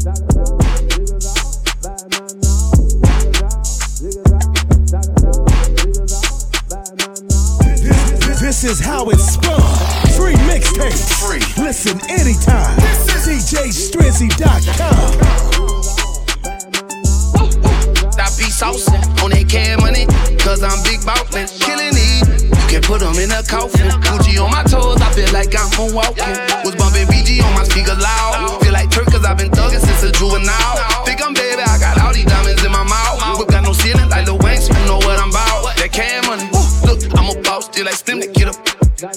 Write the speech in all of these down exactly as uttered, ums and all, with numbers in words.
This is how it's spun. Free mixtapes. Free. Listen anytime. D J Strizzy dot com. I be saucin' on that cash money, cause I'm big ballin', killin' it. You can put them in a coffin. Gucci on my toes, I feel like I'm moonwalking. Was bumpin' B G on my speaker loud. Feel like Turk cause I've been thuggin' since a juvenile. Think I'm baby, I got all these diamonds in my mouth. Whip got no ceiling like Lil Wayne, so you know what I'm bout. That cash money, look, I'm a boss, still like Slim to get up.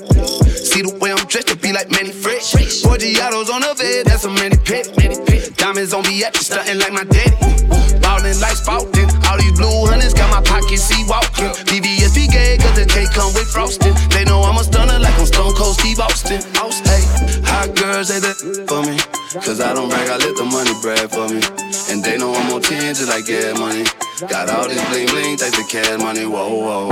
See the way I'm dressed, it be like Manny Fresh. Forgiatos on the bed, that's a Manny Pet. Diamonds on me, actin' stuntin' like my daddy. Ballin' like Spoutin', all these blue hunters got my pockets see walkin'. V V S P gay, cause the cake come with frosting. They know I'm a stunner like I'm Stone Cold Steve Austin. Hey, hot girls, they the for me. Cause I don't brag, I let the money brag for me. And they know I'm on ten just like gas money. Got all this bling bling, take the cash money, whoa, whoa.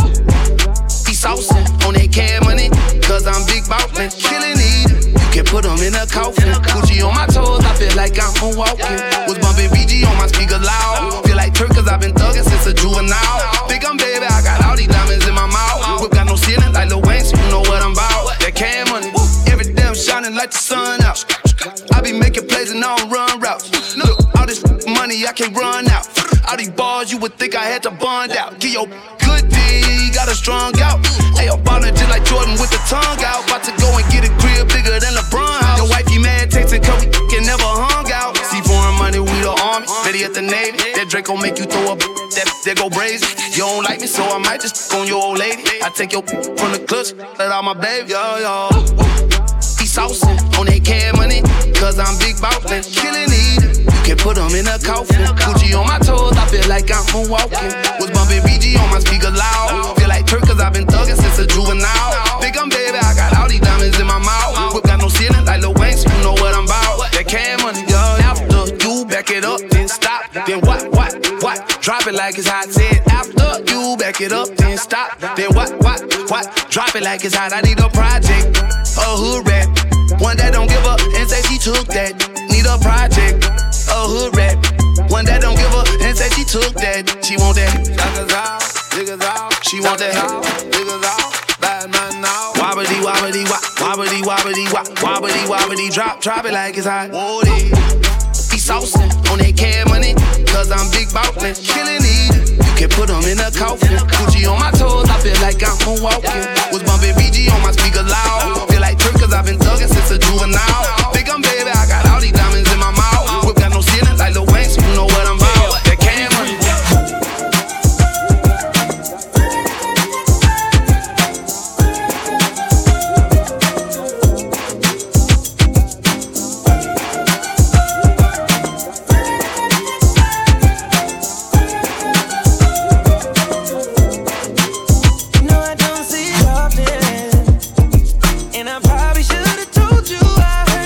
Be saucin' on that cash money, cause I'm big ballin', killin' it. You can put them in a coffin. Gucci on my toes, I feel like I'm moonwalking. Was bumpin' B G on my speaker loud. Feel like Turk cause I've been thuggin' since a juvenile. Think I'm baby, I got all these diamonds in my mouth. Whip got no ceiling like Lil Wayne, so you know what I'm bout. That cash money, every damn shining like the sun out. I be making plays and I don't run routes. Look, all this money I can't run out. All these bars you would think I had to bond out. Get your good D, got a strong out. Hey, I'm ballin' just like Jordan with the tongue out. About to go and get a crib bigger than LeBron house. Your wifey mad, texting cause we can never hung out. See foreign money, we the army, ready at the Navy. That Draco make you throw up, that, that go brazen. You don't like me, so I might just on your old lady. I take your from the clutch, let out my baby, yo, yo. Be saucin' on that cash money, cause I'm big ballin', killin' it. You can put them in a coffin. Gucci on my toes, I feel like I'm moonwalking. Was bumpin' B G on my speaker loud. Feel like Turk cause I've been thuggin' since a juvenile. Think I'm baby, I got all these diamonds in my mouth. Whip got no ceiling like Lil Wayne, so you know what I'm bout. That cash money, yo. After you back it up, then stop. Then what, what, what? Drop it like it's hot. Said after you back it up, then stop. Then what, what, what? Drop it like it's hot. I need a project, a hood rat, one that don't give up and say she took that. Need a project, a hood rat, one that don't give up and say she took that. She want that. Niggas out, niggas out. She want that. Niggas out, bad man now. Wobbity, wobbity, wop, wobbity, wobbity, wop, wobbity, wobbity, drop, drop it like it's hot. Woody. Be saucin' on that cash money, cause I'm big ballin', killin' it. You can put them in a coffin. Gucci on my toes, I feel like I'm moonwalking. Was bumpin' B G on my speaker loud. Feel like Turk cause I've been thuggin' since a juvenile. Think I'm baby, I got all these diamonds in my mouth. Whip got no ceiling like Lil Wayne, so you know what I'm bout. That cash money. And I probably should've told you I heard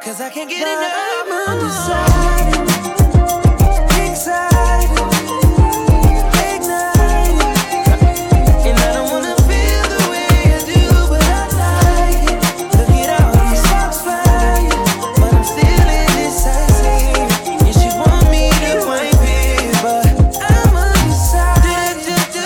Cause I can't get enough. I'm undecided, excited, ignited. And I don't wanna feel the way I do, but I like it. Look at all these socks flying, but I'm still indecisive. And she want me to wipe it, but I'm undecided.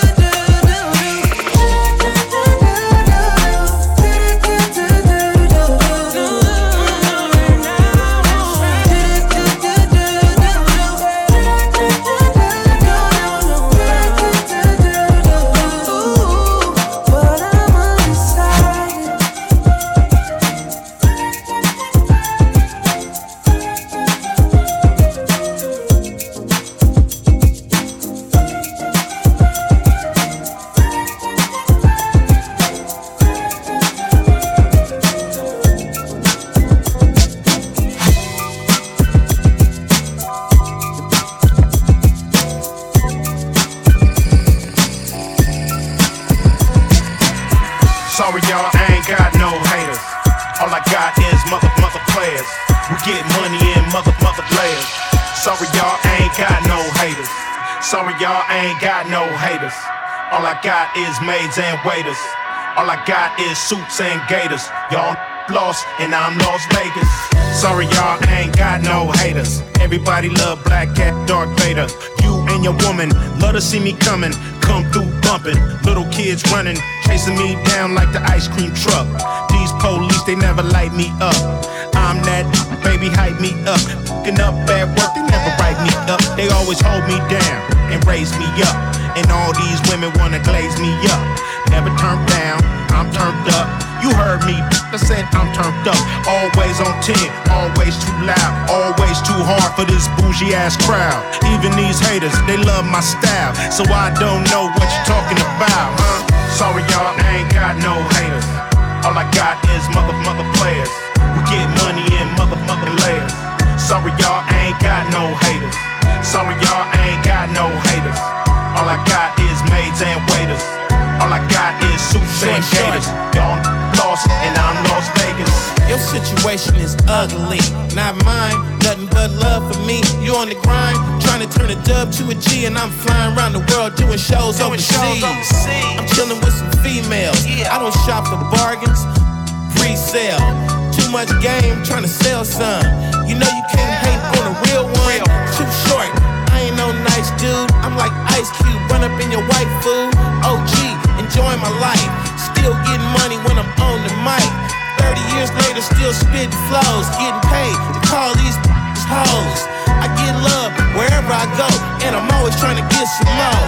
Sorry y'all, I ain't got no haters. All I got is mother, mother players. We get money in mother, mother layers. Sorry y'all, I ain't got no haters. Sorry y'all, I ain't got no haters. All I got is maids and waiters. All I got is suits and gators. Y'all lost and I'm Las Vegas. Sorry y'all, I ain't got no haters. Everybody love Black Cat, Darth Vader. You and your woman love to see me coming. Come through bumping, little kids running, chasing me down like the ice cream truck. These police, they never light me up. I'm that baby, hype me up. Fucking up at work, they never write me up. They always hold me down and raise me up. And all these women wanna glaze me up. Never turned down, I'm turned up. You heard me, I said I'm turned up. Always on ten, always too loud, always too hard for this bougie ass crowd. Even these haters, they love my style, so I don't know what you're talking about, huh? Sorry y'all, I ain't got no haters. All I got is mother, mother players. We get money in mother, mother layers. Sorry y'all, I ain't got no haters. Sorry y'all, I ain't got no haters. All I got is maids and waiters. All I got is suits and gators. Y'all lost and I'm Las Vegas. Your situation is ugly, not mine. Nothing but love for me. You on the grind, trying to turn a dub to a G, and I'm flying around the world doing shows doing overseas. Shows overseas. I'm chilling with some females. Yeah. I don't shop for bargains, pre-sale. Too much game, trying to sell some. You know you can't hate on a real one. Real. Too short. I ain't no nice dude. I'm like Ice Cube, run up in your white food. O G, enjoying my life. Still getting money when I'm on the mic. thirty years later, still spitting flows. Getting paid to call these hoes. I get love wherever I go, and I'm always trying to get some more.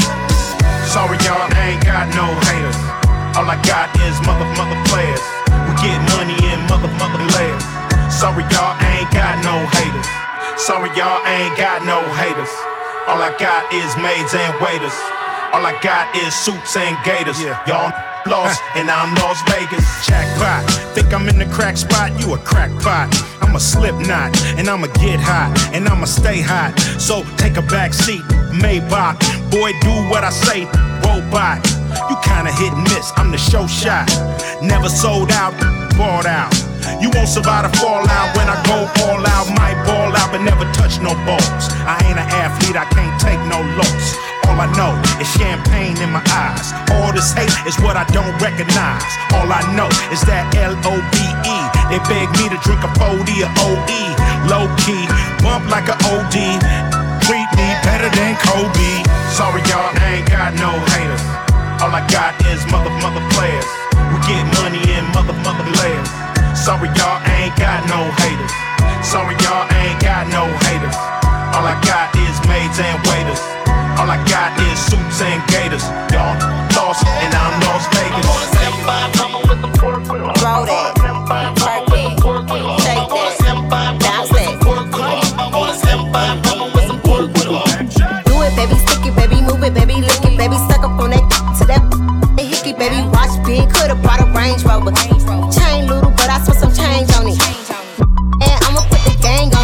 Sorry y'all, I ain't got no haters. All I got is mother, mother players. We get money in mother, mother layers. Sorry y'all, I ain't got no haters. Sorry y'all, I ain't got no haters. All I got is maids and waiters. All I got is suits and gators. Yeah. Y'all lost and I'm Las Vegas. Jackpot, think I'm in the crack spot, you a crackpot. I'm a slip knot and I'ma get hot and I'ma stay hot. So take a back seat, Maybach. Boy, do what I say, robot. You kinda hit and miss, I'm the show shot. Never sold out, bought out. You won't survive the fallout when I go all out. Might ball out, but never touch no balls. I ain't an athlete, I can't take no loss. All I know is champagne in my eyes. All this hate is what I don't recognize. All I know is that L O V E. They beg me to drink a forty or O E. Low key, bump like a O D. Treat me better than Kobe. Sorry y'all, I ain't got no haters. All I got is mother, mother players. We get money in mother, mother layers. Sorry y'all, I ain't got no haters. Sorry y'all, I ain't got no haters. All I got is maids and waiters. All I got is suits and gators. Y'all lost and I'm Las Vegas. Roll that, twerk that, shake that, bounce that. Do it, baby, stick it, baby, move it, baby, lick it, baby, suck up on that to that hickey, baby, watch big, could've brought a Range Rover. Chain little, but I spent some change on it. And I'ma put the gang on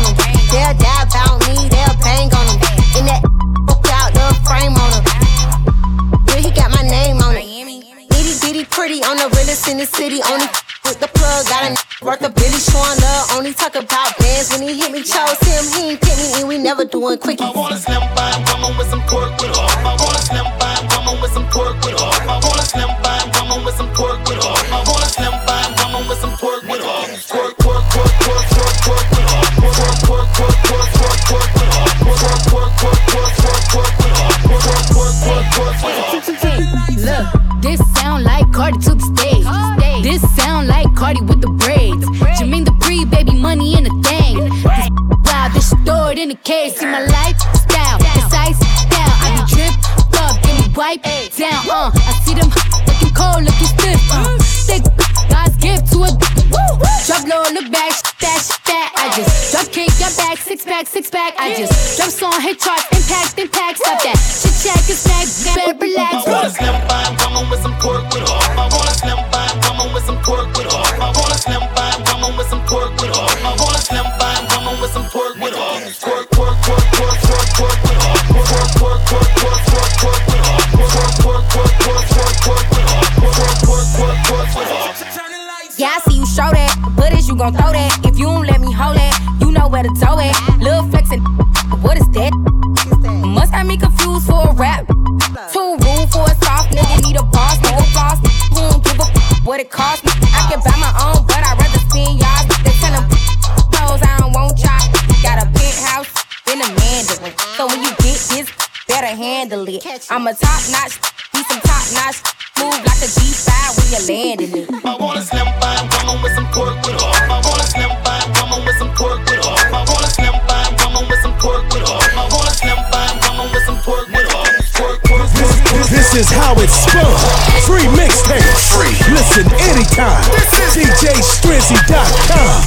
talk about bands when he hit me, chose him, he ain't get me, and we never doing quickies. I want a slim fine woman with some pork with her. I want a slim fine woman with some pork with her. I want a slim fine woman with some pork with her. I want a slim fine woman with some pork with her. Pork, pork, pork, pork, pork, pork with her. Pork, pork, pork, pork, pork, pork with her. Pork, pork, pork, pork, pork, pork with her. Pork, pork, pork, pork, pork with her. Look, this sound like Cardi to the stage. This sound like Cardi with the braids. Jermaine Dupri, baby, money in the thing. This wild, this stored in the case. See my lifestyle, it's ice down. I be dripped up, get me wipe down. Uh, I see them looking cold, looking stiff. Uh, thick, God's gift to a woo. Drop low, look back, that, that. I just drop kick, got back, six pack, six pack. I just drop song, hit charts, impact, impact. Stop that, chit chat, get snack, better relax. I want a slim fine woman with some pork with her. I want a slim fine woman with some pork with her. I want a slim fine woman with some pork with her. I want a slim fine woman with some pork with her. Pork, pork, pork, pork, pork, pork with her. Pork, pork, pork, pork, pork, pork with her. Pork, pork, pork, pork, pork, pork with her. Pork, pork, pork, pork with her. Yeah, I see you show that, but is you gon' throw that? If you don't let me hold that, you know where to toe it. Lil' flexin', what is that? Must have me confused for a rap. Too rude for a soft nigga, need a boss, nigga floss. Who don't give a f- what it cost me? I can buy my own, but I'd rather spend y'all. They tell them knows I don't want y'all. Got a penthouse in a Mandarin, so when you get this, better handle it. I'm a top notch, be some top notch. Move like a G five when you're landing it. I want a slim fine woman with some pork with her. I want a slim fine woman with some pork with her. I want a slim fine woman with some pork with her. I want a slim fine woman with some pork with her. Pork, pork, pork, pork. This is how it's spun. Free mixtape. Free. Listen anytime. D J Strizzy dot com.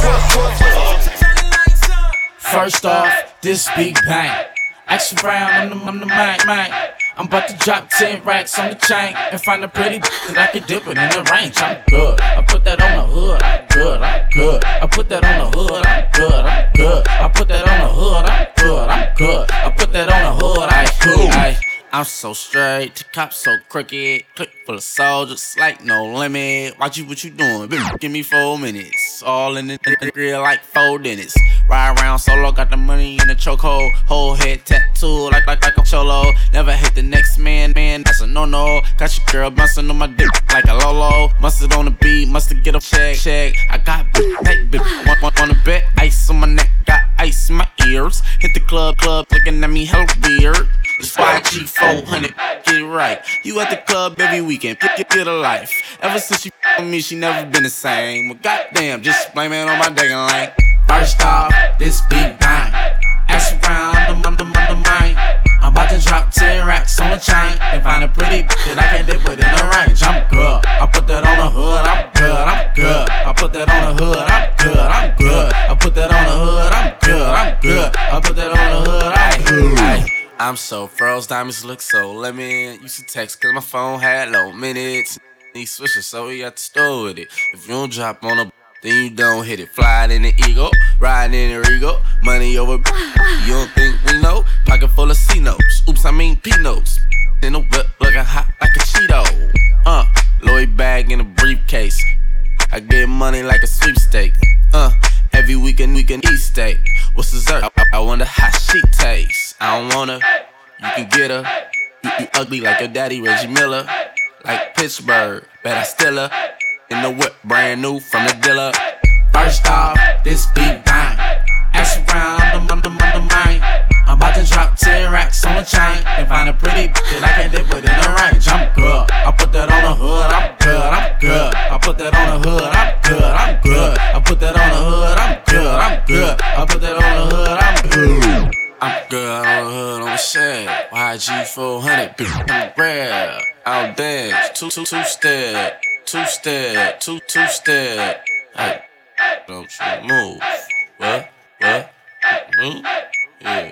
First off, this big bang. Action round, I'm the, I'm the mic, mic. I'm about to drop ten racks on the chain and find a pretty that I can dip it in the range. I'm good. I put that on the hood. I'm good. I'm good. I put that on the hood. I'm good. I'm good. I put that on the hood. I'm good. I'm good. I put that on the hood. I cool. I, I'm so straight. The cops so crooked. Click full of soldiers like no limit. Watch you what you doing. Give me four minutes. All in the, in the grill like four dentists. Ride around solo, got the money in the chokehold. Whole head tattoo like like like a cholo. Never hit the next man, man, that's a no-no. Got your girl bouncing on my dick like a Lolo. Mustard on the beat, mustard get a check, check. I got big, big, big. Want, want, want a bet, ice on my neck, got ice in my ears. Hit the club, club, looking at me hella weird. It's Y G four hundred, get it right. You at the club every weekend, get, get, get a life. Ever since she f***ed me, she never been the same. Well, goddamn, just blame it on my dating lane. First off, this big bang. Ask around, I'm the, the, the mind. I'm about to drop ten racks on the chain and find a pretty bitch that I can dip with in the range. I'm good. I put that on the hood. I'm good. I'm good. I put that on the hood. I'm good. I'm good. I put that on the hood. I'm good. I'm good. I put that on the hood. I'm good. I, I'm so froze. Diamonds look so lemon. Used to text cause my phone had low minutes. These switches, so we got to store with it. If you don't drop on a then you don't hit it. Flying in the ego, riding in the Rego. Money over, you don't think we know? Pocket full of C notes, oops, I mean P notes. In the whip, looking hot like a Cheeto. Uh, Lloyd bag in a briefcase. I get money like a sweepstake. Uh, every weekend we can eat steak. What's dessert? I, I wonder how she tastes. I don't wanna, you can get her. You, you ugly like your daddy Reggie Miller. Like Pittsburgh, bet I still her. In the whip, brand new from the dealer. First off, this big bang. Ask around, I'm the, I'm the, I'm the mind. I'm about to drop ten racks on the chain and find a pretty bitch that I can dip with in the range. I'm good. I put that on the hood. I'm good. I'm good. I put that on the hood. I'm good. I'm good. I put that on the hood. I'm good. I'm good. I put that on the hood. I'm good. I'm good on the hood, on the shed. Y G four hundred, I'm rare. I'll dance, two, two, two step. Two step, two, two step. Hey, don't you move. What? What? Mm-hmm. Yeah.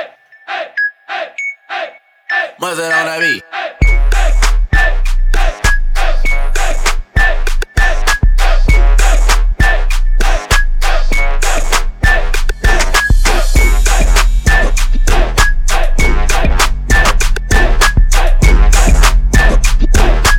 What's it on that beat?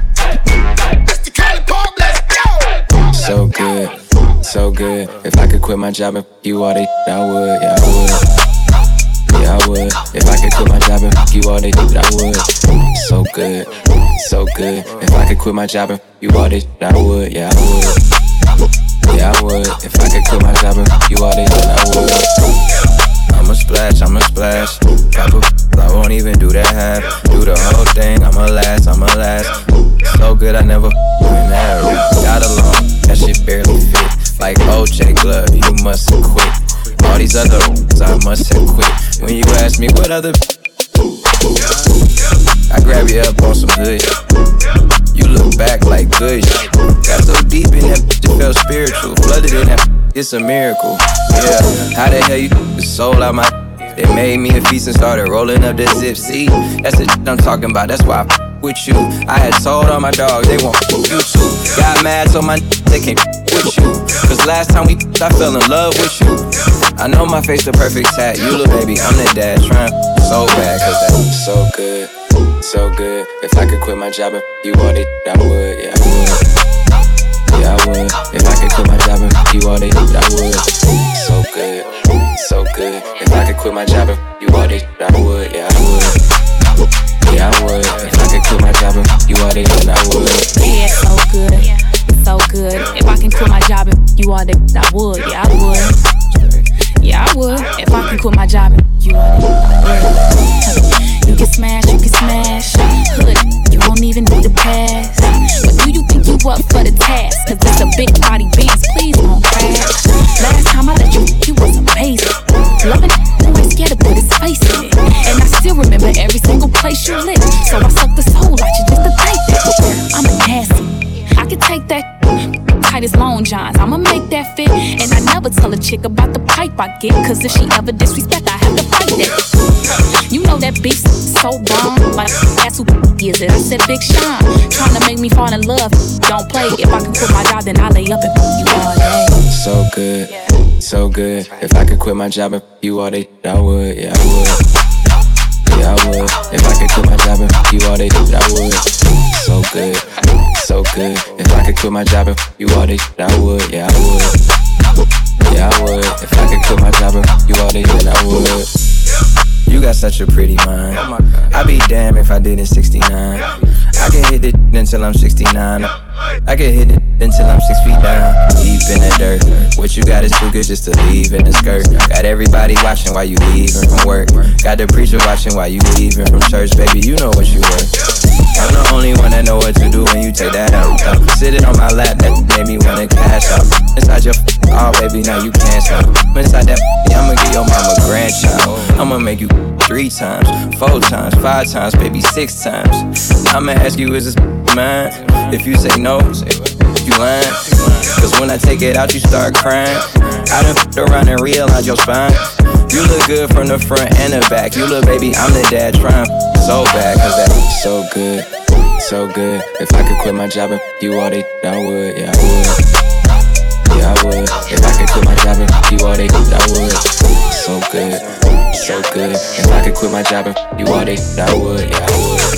So good, so good. If I could quit my job and fuck you all day, I would, yeah, I would. Yeah, I would. If I could quit my job and fuck you all day, I would. So good, so good. If I could quit my job and fuck you all day, I would, yeah, I would. Yeah, I would. If I could quit my job and fuck you all day, I would. I'ma splash, I'ma splash. Couple, I won't even do that half. Do the whole thing, I'ma last, I'ma last. So good, I never win that. Got along, that shit barely fit. Like O J Glove, you must have quit. All these other I must have quit. When you ask me what other, I grab you up on some hood. You look back like good. Got so deep in that, it felt spiritual. Flooded in that, it's a miracle. Yeah, how the hell you the soul out my? They made me a feast and started rolling up the zip. See, that's the shit I'm talking about. That's why I with you. I had told all my dogs they want you too. Got mad so my they can't with you. Cause last time we I fell in love with you. I know my face the perfect tat. You little baby, I'm the dad. Trying so bad cause that's so good, so good. If I could quit my job and you all day, I would, yeah, I would. Yeah, I would. If I could quit my job and you all day, I would. So good, so good. If I could quit my job and you all day, I would, yeah, I would. Yeah, I would. If I could quit my job and you all day, then I would. Yeah, it's so good, it's so good. If I can quit my job and you all day, I would. Yeah, I would. Yeah, I would. If I can quit my job and you all day, I would. You can smash, you can smash. Hood, you won't even need to pass. But do you think you up for the task? Cause it's a big body beast, please don't crash. Last time I let you, you was amazing. Loving it, always scared to put his face in it. And I still remember every single place you lit. So I suck the soul out you just to think that I'm a nasty. I can take that tight as long johns, I'ma make that fit. And I never tell a chick about the pipe I get. Cause if she ever disrespect, I have to fight that. You know that beef so bomb. Like that's who is it. I said Big Sean, trying to make me fall in love. Don't play. If I can quit my job, then I lay up and fuck you all day. So good, so good. If I could quit my job and fuck you all day, I would, yeah, I would. Yeah, I would. If I could quit my job and fuck you all day, I would. So good, so good. If I could quit my job and fuck you all day, I would, yeah, I would. Yeah, I would. If I could quit my job and fuck you all day, then I would. You got such a pretty mind. I'd be damned if I did in sixty-nine. I can hit it until I'm sixty-nine. I can hit it until I'm six feet down, deep in the dirt. What you got is too good just to leave in the skirt. Got everybody watching while you leaving from work. Got the preacher watching while you leaving from church. Baby, you know what you were. I'm the only one that know what to do when you take that out. Sitting on my lap, that made me wanna cash out. Inside your oh baby, now you can't stop. Inside that, I'ma get your mama grandchild. I'ma make you three times, four times, five times, maybe six times. I'ma ask you, is this mine? If you say no, you lying. Cause when I take it out, you start crying. I done f***ed around and realized your spine. You look good from the front and the back. You look, baby, I'm the dad trying so bad. Cause that's so good, so good. If I could quit my job and f*** you all day, I would, yeah, I would. Yeah, I would. If I could quit my job and f*** you all day, I would. So good, so good. If I could quit my job and f*** you all day, I would, yeah, I would.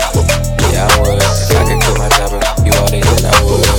Yeah, I would. If I could quit my job and f*** you all day, then I would.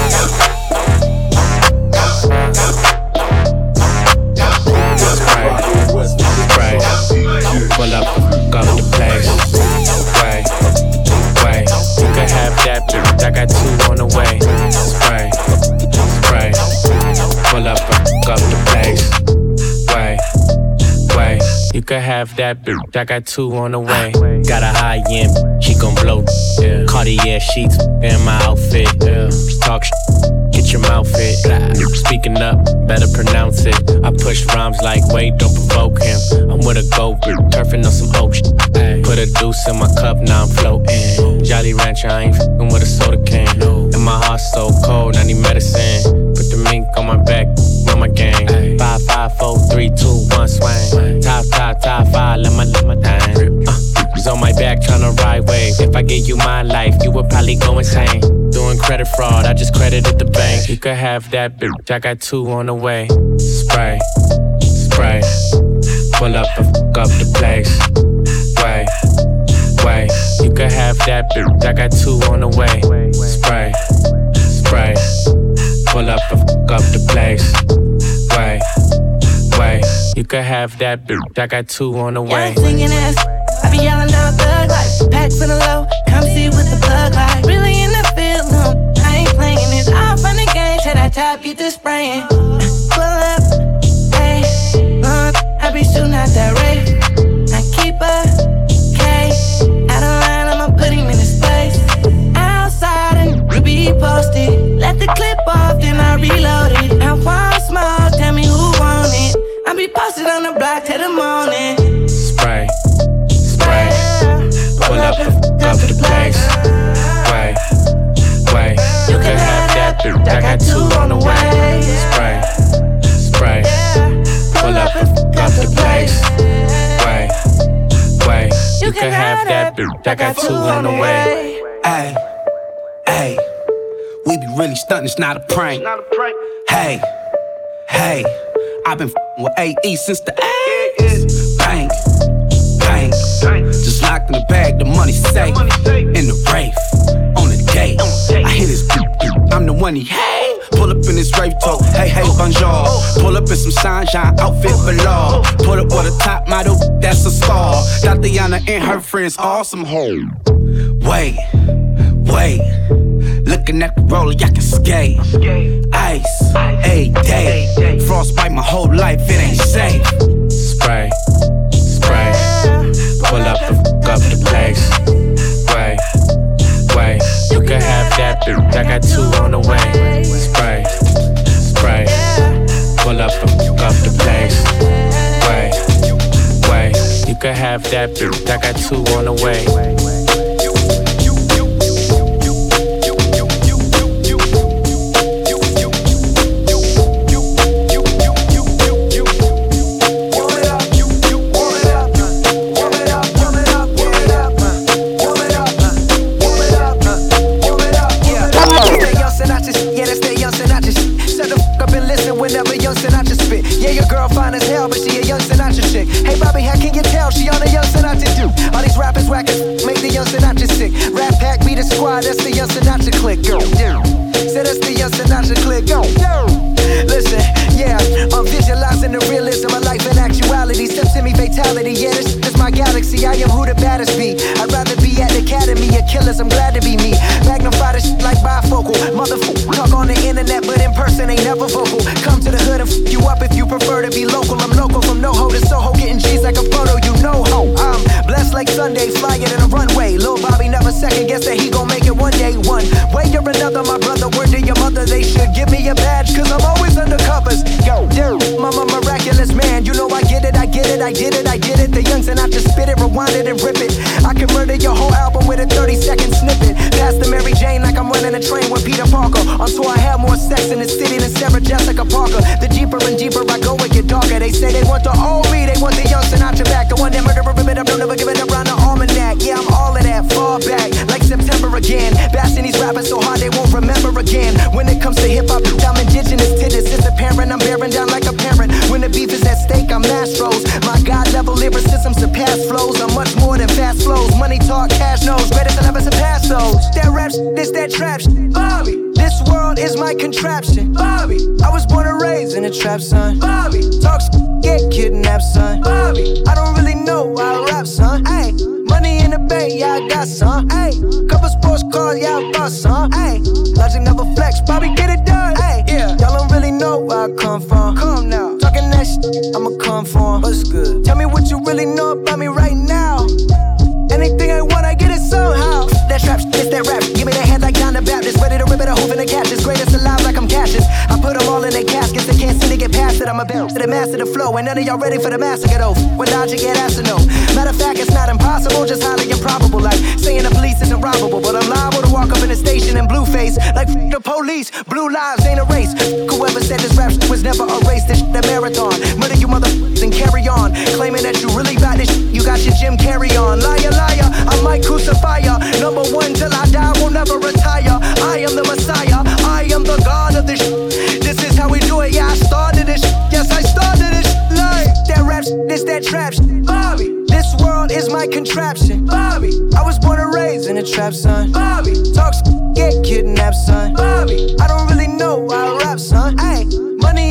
Right, right. Pull up, come to place. Right, right. You can have that, bitch. I got two on the way. Right, right. Pull up, come to place. Right, right. You can have that, bitch. I got two on the way. Got a high end, she gon' blow. Yeah. Cartier sheets in my outfit. Yeah. Talk sh- get your mouth fit. Speaking up, better pronounce it. I push rhymes like, wait, don't provoke him. I'm with a gold, turfing on some oak shit. Put a deuce in my cup, now I'm floating. Jolly Rancher, I ain't f***ing with a soda can. And my heart's so cold, I need medicine. Put the mink on my back, on my gang. Five, five, four, three, two, one, swing. Top, top, top five, let my, let my dime. Uh, was on my back tryna ride wave. If I gave you my life, you would probably go insane. Doing credit fraud, I just credited the bank. You could have that, bitch, I got two on the way. Spray, spray. Pull up and fuck up the place. Wait, wait. You could have that, bitch, I got two on the way. Spray, spray. Pull up and fuck up the place. Wait, could have that bitch. I got two on the way. Yeah, I'm singing ass. I be yelling out thug life. Packs in the low, come see what the plug like. Really in the field, no, I ain't playing it. I'm from the game, till that top get to spraying. Pull up, hey, uh, I be shooting out that rave. I keep a K, out of line, I'ma put him in his place. Outside and be posted. Let the clip off, then I reload it. I want small, tell me who want it. I be posted on the block till the morning. Spray, spray, pull up, up the place. Wait, wait, you can have that bitch. I got two on the way. Spray, spray, pull up, up the place. Wait, wait, you can have that bitch. I got two on the way. Hey, hey, we be really stuntin', it's not a prank. Hey, hey, I've been f***ing with A E since the eighties. Bang, bang, just locked in the bag, the money safe. In the rave, on the date, I hit his bitch, I'm the one he hate. Pull up in his rave talk, hey, hey, bonjour. Pull up in some sunshine outfit below. Pull up with a top model, that's a star. Tatiana and her friends, awesome hoe. Wait, wait, looking at the roller, I can skate. Ice, a day. Frostbite my whole life, it ain't safe. Spray, spray, pull up, up the place. Wait, wait, you can have that bitch. I got two on the way. Spray, spray, pull up, up the place. Wait, wait, you can have that bitch. I got two on the way. That's the young Sinatra click, go. Say that's the young Sinatra click, go. Listen, yeah, I'm visualizing the realism of life and actuality. Step semi-fatality, yeah, this is my galaxy. I am who the baddest be. I'd rather be at the academy of killers, I'm glad to be me. Magnify this shit like bifocal. Motherfucker, talk on the internet, but in person ain't never vocal. Come to the hood and f you up if you prefer to be local. I'm local from NoHo to Soho, getting G's like a photo, you know ho. I'm blessed like Sunday, flying in a runway. Lil Bobby never second guess that he gon' make it one day. One way or another, my brother, word to your mother, they should give me a badge, cause I'm always under covers. Yo, yo, I'm a miraculous man. You know I get it, I get it, I did it, I did it. The youngs and I just spit it, rewind it and rip it. I can murder your whole album with a thirty second snippet. Pass the Mary Jane like I'm running a train with Peter Parker. On tour I have more sex in the city than Sarah Jessica Parker. The deeper and deeper I go, it get darker. They say they want the old me, they want the young Sinatra back. The one that murder a ribbon, I'm never giving up around the almanac. Yeah, I'm all of that, far back, like September again. Bashing these rappers so hard they won't remember again. When it comes to hip hop, I'm indigenous to this. It's apparent I'm bearing down like a parent. When the beef is at stake, I'm Mastros. My God level lyricism surpass flows. I'm much more than fast flows. Money talk, cash knows. Greatest I'll ever surpass those. That rap shit, this that trap shit. Bobby, this world is my contraption. Bobby, I was born and raised in a trap, son. Bobby, talk shit, get kidnapped, son. Bobby, I don't really know how I rap, son. Ay, money in the bank, yeah, I got some. Ay, couple sports cars, yeah, I bought some. Ay, logic never flex, Bobby, get it done. Ay, yeah, y'all don't really know where I come from. Come now, talking that shit, I'ma come for 'em. What's good? Tell me what you really know about me right now. Anything I want, I get it somehow. That trap shit, it's that rap. Give me that head like John the Baptist. Ready to rip it, a hoof and a catch. It's greatest alive like I'm Cassius. I put them all in their caskets. They can't seem to get past it. I'm a bounce to the master the flow. And none of y'all ready for the massacre though. When logic get asked to know. Matter of fact, it's not impossible, just highly improbable. Like saying the police isn't robbable. But I'm liable to walk up in the station in blue face. Like f the police, blue lives ain't a race. Whoever said this rap shit was never a race. This shit a marathon. Murder you motherfuckers and carry on. Claiming that you really got this shit. You got your Jim Carrey on. Liar, liar, I might crucify ya. Number one till I die, will never retire. I am the Messiah, I am the God of this shit. This is how we do it, yeah, I started this shit. Yes, I started this shit. Like that rap shit, this that trap shit. Bobby, this world is my contraption. Bobby, I was born and raised in a trap, son. Bobby, talk shit, get kidnapped, son. Bobby, I don't really know how I rap, son. Ay, money in the bank.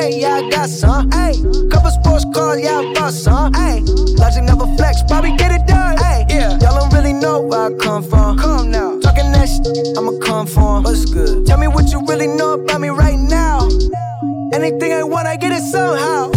Hey, yeah, I got some. Hey, couple sports cars, yeah, I bought some. Hey, Logic never flex, Bobby get it done. Hey, yeah, y'all don't really know where I come from. Come now, talking that shit, I'ma come for 'em. What's good? Tell me what you really know about me right now. Anything I want, I get it somehow.